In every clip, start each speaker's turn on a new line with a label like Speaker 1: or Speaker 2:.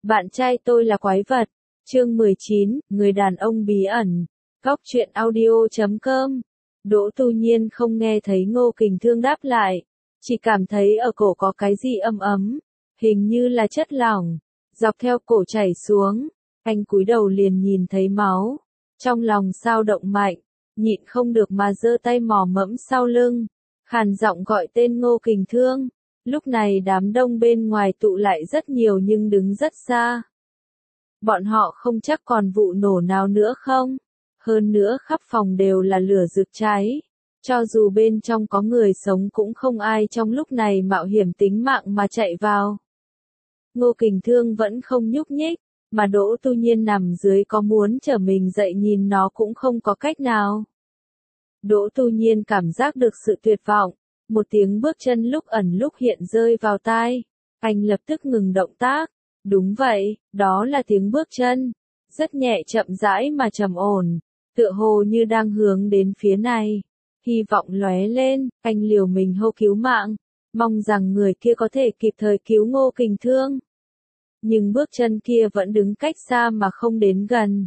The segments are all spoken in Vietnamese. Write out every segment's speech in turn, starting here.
Speaker 1: Bạn trai tôi là quái vật. Chương 19, người đàn ông bí ẩn. Góc truyện audio.com. Đỗ Tu Nhiên không nghe thấy Ngô Kình Thương đáp lại, chỉ cảm thấy ở cổ có cái gì ấm ấm, hình như là chất lỏng, dọc theo cổ chảy xuống. Anh cúi đầu liền nhìn thấy máu, trong lòng dao động mạnh, nhịn không được mà giơ tay mò mẫm sau lưng, khàn giọng gọi tên Ngô Kình Thương. Lúc này đám đông bên ngoài tụ lại rất nhiều nhưng đứng rất xa. Bọn họ không chắc còn vụ nổ nào nữa không? Hơn nữa khắp phòng đều là lửa rực cháy. Cho dù bên trong có người sống cũng không ai trong lúc này mạo hiểm tính mạng mà chạy vào. Ngô Kình Thương vẫn không nhúc nhích, mà Đỗ Tu Nhiên nằm dưới có muốn trở mình dậy nhìn nó cũng không có cách nào. Đỗ Tu Nhiên cảm giác được sự tuyệt vọng. Một tiếng bước chân lúc ẩn lúc hiện rơi vào tai. Anh lập tức ngừng động tác. Đúng vậy, đó là tiếng bước chân. Rất nhẹ chậm rãi mà trầm ổn. Tựa hồ như đang hướng đến phía này. Hy vọng lóe lên, anh liều mình hô cứu mạng. Mong rằng người kia có thể kịp thời cứu Ngô Kình Thương. Nhưng bước chân kia vẫn đứng cách xa mà không đến gần.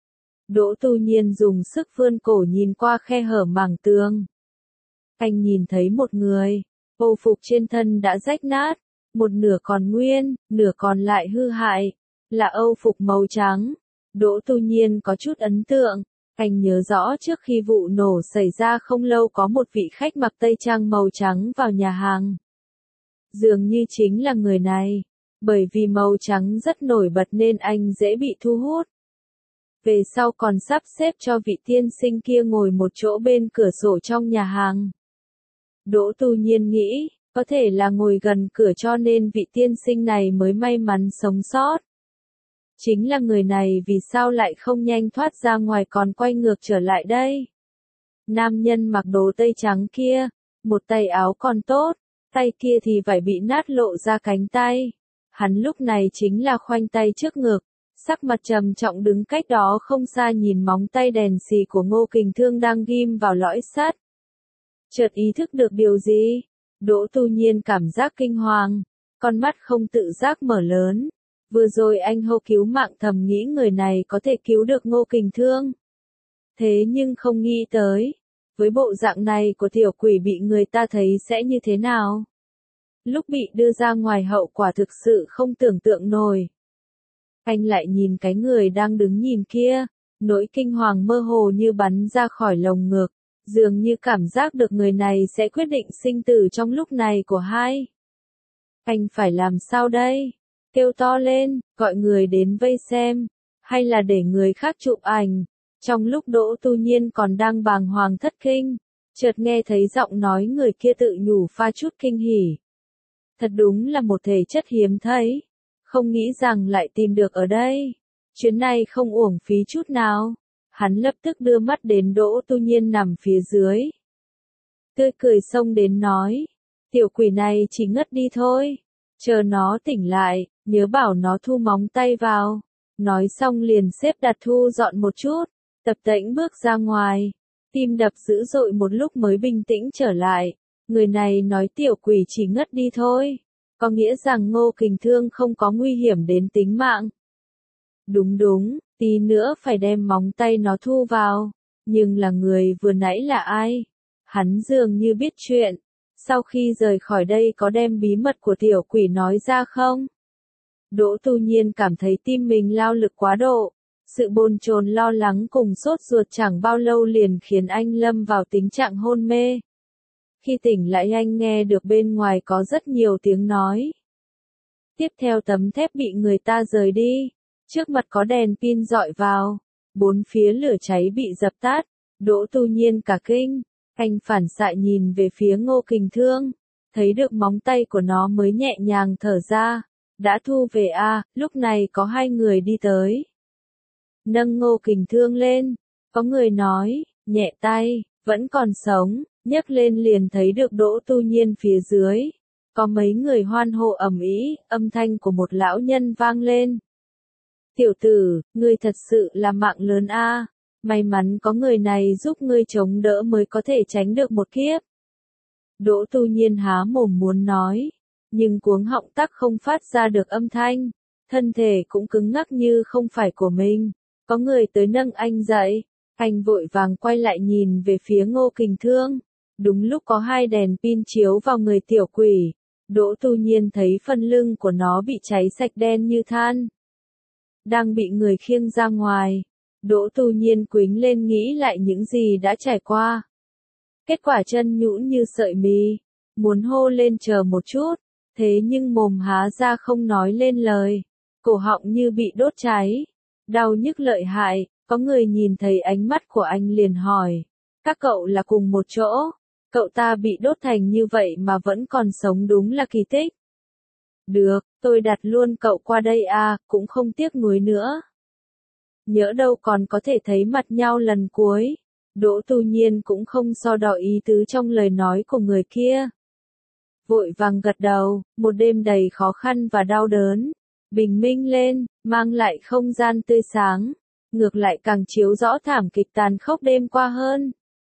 Speaker 1: Đỗ Tu Nhiên dùng sức vươn cổ nhìn qua khe hở mảng tường. Anh nhìn thấy một người, âu phục trên thân đã rách nát, một nửa còn nguyên, nửa còn lại hư hại, là âu phục màu trắng. Đỗ Tu Nhiên có chút ấn tượng, anh nhớ rõ trước khi vụ nổ xảy ra không lâu có một vị khách mặc tây trang màu trắng vào nhà hàng. Dường như chính là người này, bởi vì màu trắng rất nổi bật nên anh dễ bị thu hút. Về sau còn sắp xếp cho vị tiên sinh kia ngồi một chỗ bên cửa sổ trong nhà hàng. Đỗ Tu Nhiên nghĩ, có thể là ngồi gần cửa cho nên vị tiên sinh này mới may mắn sống sót. Chính là người này vì sao lại không nhanh thoát ra ngoài còn quay ngược trở lại đây? Nam nhân mặc đồ tây trắng kia, một tay áo còn tốt, tay kia thì vải bị nát lộ ra cánh tay. Hắn lúc này chính là khoanh tay trước ngực, sắc mặt trầm trọng đứng cách đó không xa nhìn móng tay đèn xì của Ngô Kình Thương đang ghim vào lõi sắt. Chợt ý thức được điều gì? Đỗ Tu Nhiên cảm giác kinh hoàng, con mắt không tự giác mở lớn. Vừa rồi anh hô cứu mạng thầm nghĩ người này có thể cứu được Ngô Kình Thương. Thế nhưng không nghĩ tới, với bộ dạng này của tiểu quỷ bị người ta thấy sẽ như thế nào? Lúc bị đưa ra ngoài hậu quả thực sự không tưởng tượng nổi. Anh lại nhìn cái người đang đứng nhìn kia, nỗi kinh hoàng mơ hồ như bắn ra khỏi lồng ngực. Dường như cảm giác được người này sẽ quyết định sinh tử trong lúc này của hai. Anh phải làm sao đây? Kêu to lên, gọi người đến vây xem, hay là để người khác chụp ảnh. Trong lúc Đỗ Tu Nhiên còn đang bàng hoàng thất kinh, chợt nghe thấy giọng nói người kia tự nhủ pha chút kinh hỉ. Thật đúng là một thể chất hiếm thấy, không nghĩ rằng lại tìm được ở đây. Chuyến này không uổng phí chút nào. Hắn lập tức đưa mắt đến Đỗ Tu Nhiên nằm phía dưới. Tươi cười xông đến nói, tiểu quỷ này chỉ ngất đi thôi, chờ nó tỉnh lại, nhớ bảo nó thu móng tay vào. Nói xong liền xếp đặt thu dọn một chút, tập tễnh bước ra ngoài, tim đập dữ dội một lúc mới bình tĩnh trở lại. Người này nói tiểu quỷ chỉ ngất đi thôi, có nghĩa rằng Ngô Kình Thương không có nguy hiểm đến tính mạng. Đúng, tí nữa phải đem móng tay nó thu vào. Nhưng là người vừa nãy là ai? Hắn dường như biết chuyện. Sau khi rời khỏi đây có đem bí mật của tiểu quỷ nói ra không? Đỗ Tu Nhiên cảm thấy tim mình lao lực quá độ. Sự bồn chồn lo lắng cùng sốt ruột chẳng bao lâu liền khiến anh lâm vào tình trạng hôn mê. Khi tỉnh lại anh nghe được bên ngoài có rất nhiều tiếng nói. Tiếp theo tấm thép bị người ta rời đi. Trước mặt có đèn pin dọi vào, bốn phía lửa cháy bị dập tắt. Đỗ Tu Nhiên cả kinh, anh phản xạ nhìn về phía Ngô Kình Thương, thấy được móng tay của nó mới nhẹ nhàng thở ra, đã thu về à. Lúc này có hai người đi tới, nâng Ngô Kình Thương lên, có người nói, nhẹ tay, vẫn còn sống, nhấc lên liền thấy được Đỗ Tu Nhiên phía dưới, có mấy người hoan hô ầm ĩ, âm thanh của một lão nhân vang lên. Tiểu tử, ngươi thật sự là mạng lớn a, may mắn có người này giúp ngươi chống đỡ mới có thể tránh được một kiếp. Đỗ Tu Nhiên há mồm muốn nói, nhưng cuống họng tắc không phát ra được âm thanh, thân thể cũng cứng ngắc như không phải của mình. Có người tới nâng anh dậy, anh vội vàng quay lại nhìn về phía Ngô Kình Thương. Đúng lúc có hai đèn pin chiếu vào người tiểu quỷ, Đỗ Tu Nhiên thấy phần lưng của nó bị cháy sạch đen như than. Đang bị người khiêng ra ngoài, Đỗ Tu Nhiên quĩnh lên nghĩ lại những gì đã trải qua. Kết quả chân nhũn như sợi mì, muốn hô lên chờ một chút, thế nhưng mồm há ra không nói lên lời, cổ họng như bị đốt cháy, đau nhức lợi hại. Có người nhìn thấy ánh mắt của anh liền hỏi, các cậu là cùng một chỗ, cậu ta bị đốt thành như vậy mà vẫn còn sống đúng là kỳ tích. Được, tôi đặt luôn cậu qua đây à, cũng không tiếc nuối nữa. Nhỡ đâu còn có thể thấy mặt nhau lần cuối. Đỗ Tu Nhiên cũng không so đo ý tứ trong lời nói của người kia. Vội vàng gật đầu, một đêm đầy khó khăn và đau đớn, bình minh lên, mang lại không gian tươi sáng, ngược lại càng chiếu rõ thảm kịch tàn khốc đêm qua hơn.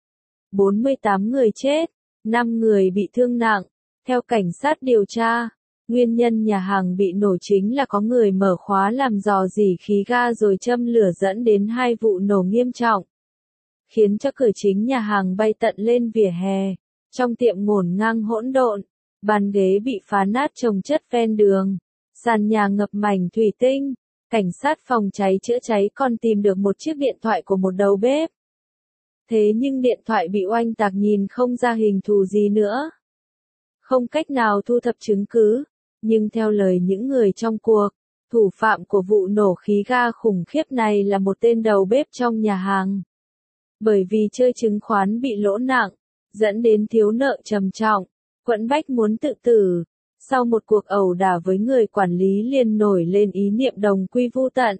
Speaker 1: 48 người chết, 5 người bị thương nặng. Theo cảnh sát điều tra, nguyên nhân nhà hàng bị nổ chính là có người mở khóa làm rò rỉ khí ga rồi châm lửa dẫn đến 2 vụ nổ nghiêm trọng, khiến cho cửa chính nhà hàng bay tận lên vỉa hè. Trong tiệm ngổn ngang hỗn độn, bàn ghế bị phá nát chồng chất ven đường, sàn nhà ngập mảnh thủy tinh. Cảnh sát phòng cháy chữa cháy còn tìm được một chiếc điện thoại của một đầu bếp. Thế nhưng điện thoại bị oanh tạc nhìn không ra hình thù gì nữa. Không cách nào thu thập chứng cứ, nhưng theo lời những người trong cuộc, thủ phạm của vụ nổ khí ga khủng khiếp này là một tên đầu bếp trong nhà hàng. Bởi vì chơi chứng khoán bị lỗ nặng, dẫn đến thiếu nợ trầm trọng, quẫn bách muốn tự tử. Sau một cuộc ẩu đả với người quản lý liền nổi lên ý niệm đồng quy vu tận.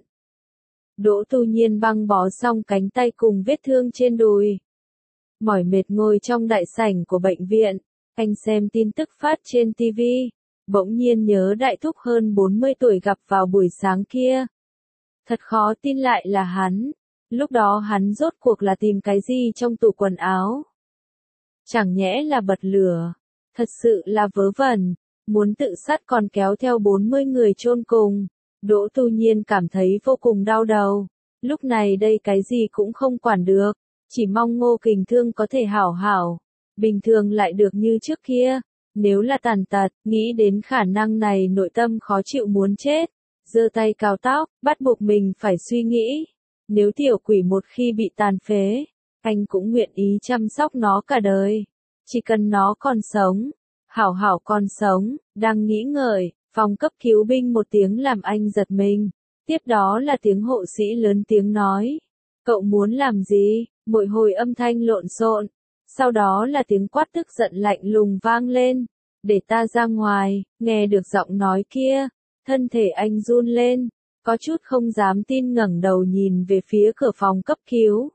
Speaker 1: Đỗ Tu Nhiên băng bó xong cánh tay cùng vết thương trên đùi. Mỏi mệt ngồi trong đại sảnh của bệnh viện, anh xem tin tức phát trên TV, bỗng nhiên nhớ đại thúc hơn 40 tuổi gặp vào buổi sáng kia. Thật khó tin lại là hắn, lúc đó hắn rốt cuộc là tìm cái gì trong tủ quần áo? Chẳng nhẽ là bật lửa, thật sự là vớ vẩn. Muốn tự sát còn kéo theo 40 người chôn cùng. Đỗ Tu Nhiên cảm thấy vô cùng đau đầu. Lúc này đây cái gì cũng không quản được, chỉ mong Ngô Kình Thương có thể hảo hảo, bình thường lại được như trước kia. Nếu là tàn tật, nghĩ đến khả năng này nội tâm khó chịu muốn chết, giơ tay cào tóc, bắt buộc mình phải suy nghĩ. Nếu tiểu quỷ một khi bị tàn phế, anh cũng nguyện ý chăm sóc nó cả đời. Chỉ cần nó còn sống. Hảo hảo còn sống, đang nghĩ ngợi, phòng cấp cứu binh một tiếng làm anh giật mình. Tiếp đó là tiếng hộ sĩ lớn tiếng nói. Cậu muốn làm gì? Mỗi hồi âm thanh lộn xộn. Sau đó là tiếng quát tức giận lạnh lùng vang lên. Để ta ra ngoài, nghe được giọng nói kia. Thân thể anh run lên, có chút không dám tin ngẩng đầu nhìn về phía cửa phòng cấp cứu.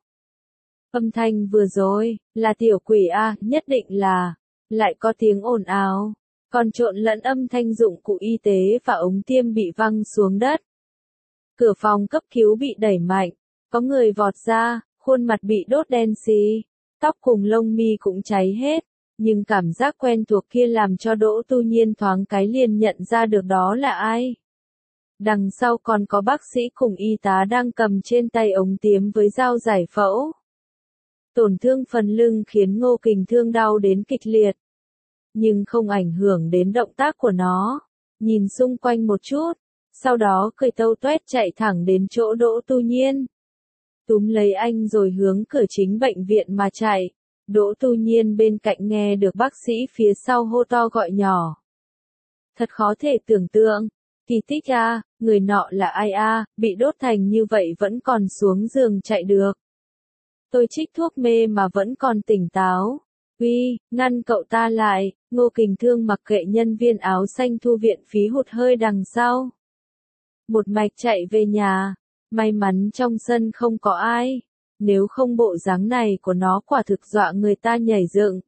Speaker 1: Âm thanh vừa rồi, là tiểu quỷ A, nhất định là. Lại có tiếng ồn ào, còn trộn lẫn âm thanh dụng cụ y tế và ống tiêm bị văng xuống đất. Cửa phòng cấp cứu bị đẩy mạnh, có người vọt ra, khuôn mặt bị đốt đen xì, tóc cùng lông mi cũng cháy hết, nhưng cảm giác quen thuộc kia làm cho Đỗ Tu Nhiên thoáng cái liền nhận ra được đó là ai. Đằng sau còn có bác sĩ cùng y tá đang cầm trên tay ống tiêm với dao giải phẫu. Tổn thương phần lưng khiến Ngô Kình Thương đau đến kịch liệt, nhưng không ảnh hưởng đến động tác của nó. Nhìn xung quanh một chút, sau đó cười tâu toét chạy thẳng đến chỗ Đỗ Tu Nhiên. Túm lấy anh rồi hướng cửa chính bệnh viện mà chạy. Đỗ Tu Nhiên bên cạnh nghe được bác sĩ phía sau hô to gọi nhỏ. Thật khó thể tưởng tượng. Kỳ tích a, người nọ là ai a, bị đốt thành như vậy vẫn còn xuống giường chạy được. Tôi trích thuốc mê mà vẫn còn tỉnh táo. Uy, ngăn cậu ta lại. Ngô Kình Thương mặc kệ nhân viên áo xanh thu viện phí hụt hơi đằng sau. Một mạch chạy về nhà. May mắn trong sân không có ai. Nếu không bộ dáng này của nó quả thực dọa người ta nhảy dựng.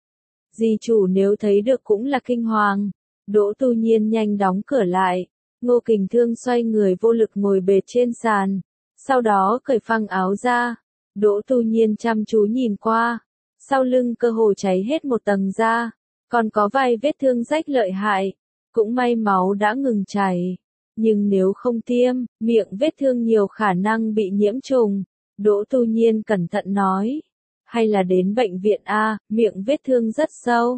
Speaker 1: Dì chủ nếu thấy được cũng là kinh hoàng. Đỗ Tu Nhiên nhanh đóng cửa lại. Ngô Kình Thương xoay người vô lực ngồi bệt trên sàn. Sau đó cởi phăng áo ra. Đỗ Tu Nhiên chăm chú nhìn qua. Sau lưng cơ hồ cháy hết một tầng da. Còn có vài vết thương rách lợi hại. Cũng may máu đã ngừng chảy. nhưng nếu không tiêm, miệng vết thương nhiều khả năng bị nhiễm trùng. Đỗ Tu Nhiên cẩn thận nói. Hay là đến bệnh viện a, miệng vết thương rất sâu.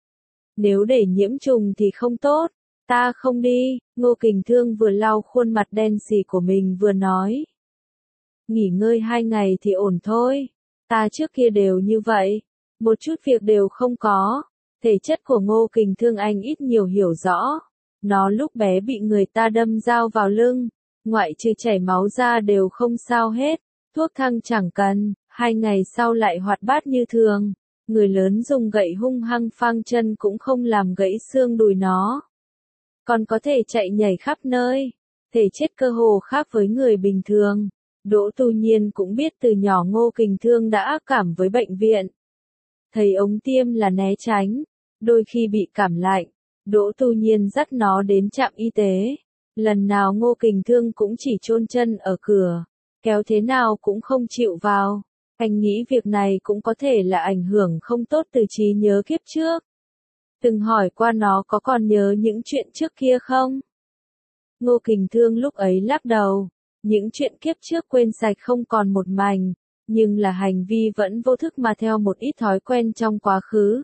Speaker 1: Nếu để nhiễm trùng thì không tốt. Ta không đi, Ngô Kình Thương vừa lau khuôn mặt đen sì của mình vừa nói. Nghỉ ngơi 2 ngày thì ổn thôi. Ta trước kia đều như vậy. Một chút việc đều không có. Thể chất của Ngô Kình Thương anh ít nhiều hiểu rõ. Nó lúc bé bị người ta đâm dao vào lưng. Ngoại trừ chảy máu ra đều không sao hết. Thuốc thang chẳng cần, 2 ngày sau lại hoạt bát như thường. Người lớn dùng gậy hung hăng phang chân cũng không làm gãy xương đùi nó. Còn có thể chạy nhảy khắp nơi. Thể chất cơ hồ khác với người bình thường. Đỗ Tu Nhiên cũng biết từ nhỏ Ngô Kình Thương đã ác cảm với bệnh viện. Thấy ống tiêm là né tránh. Đôi khi bị cảm lạnh, Đỗ Tu Nhiên dắt nó đến trạm y tế. Lần nào Ngô Kình Thương cũng chỉ chôn chân ở cửa. Kéo thế nào cũng không chịu vào. Anh nghĩ việc này cũng có thể là ảnh hưởng không tốt từ trí nhớ kiếp trước. Từng hỏi qua nó có còn nhớ những chuyện trước kia không? Ngô Kình Thương lúc ấy lắc đầu. Những chuyện kiếp trước quên sạch không còn một mảnh. Nhưng là hành vi vẫn vô thức mà theo một ít thói quen trong quá khứ.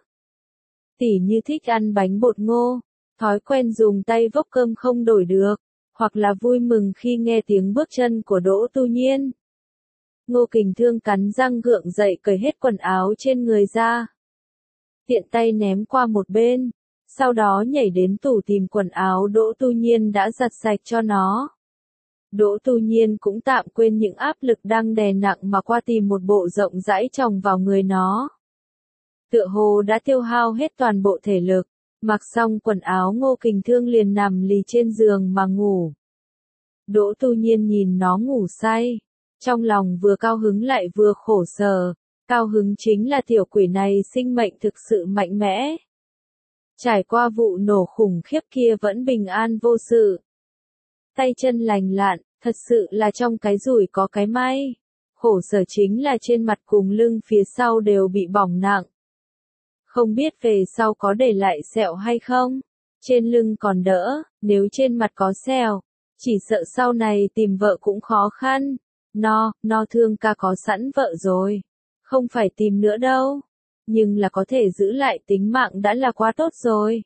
Speaker 1: Tỉ như thích ăn bánh bột ngô. Thói quen dùng tay vốc cơm không đổi được. Hoặc là vui mừng khi nghe tiếng bước chân của Đỗ Tu Nhiên. Ngô Kình Thương cắn răng gượng dậy cởi hết quần áo trên người ra. Tiện tay ném qua một bên. Sau đó nhảy đến tủ tìm quần áo Đỗ Tu Nhiên đã giặt sạch cho nó. Đỗ Tu Nhiên cũng tạm quên những áp lực đang đè nặng mà qua tìm một bộ rộng rãi chồng vào người nó. Tựa hồ đã tiêu hao hết toàn bộ thể lực. Mặc xong quần áo Ngô Kình Thương liền nằm lì trên giường mà ngủ. Đỗ Tu Nhiên nhìn nó ngủ say. Trong lòng vừa cao hứng lại vừa khổ sở. Cao hứng chính là tiểu quỷ này sinh mệnh thực sự mạnh mẽ. Trải qua vụ nổ khủng khiếp kia vẫn bình an vô sự. Tay chân lành lặn, thật sự là trong cái rủi có cái may. Khổ sở chính là trên mặt cùng lưng phía sau đều bị bỏng nặng. Không biết về sau có để lại sẹo hay không? Trên lưng còn đỡ, nếu trên mặt có sẹo, chỉ sợ sau này tìm vợ cũng khó khăn. No Thương ca có sẵn vợ rồi. Không phải tìm nữa đâu. Nhưng là có thể giữ lại tính mạng đã là quá tốt rồi.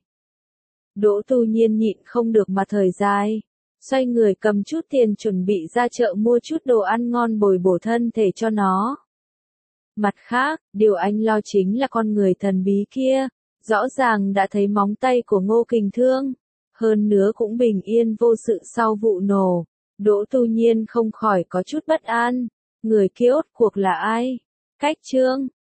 Speaker 1: Đỗ Tu Nhiên nhịn không được mà thời dài. Xoay người cầm chút tiền chuẩn bị ra chợ mua chút đồ ăn ngon bồi bổ thân thể cho nó. Mặt khác, điều anh lo chính là con người thần bí kia. Rõ ràng đã thấy móng tay của Ngô Kình Thương. Hơn nữa cũng bình yên vô sự sau vụ nổ. Đỗ Tu Nhiên không khỏi có chút bất an. Người kia rốt cuộc là ai? Cách Trương.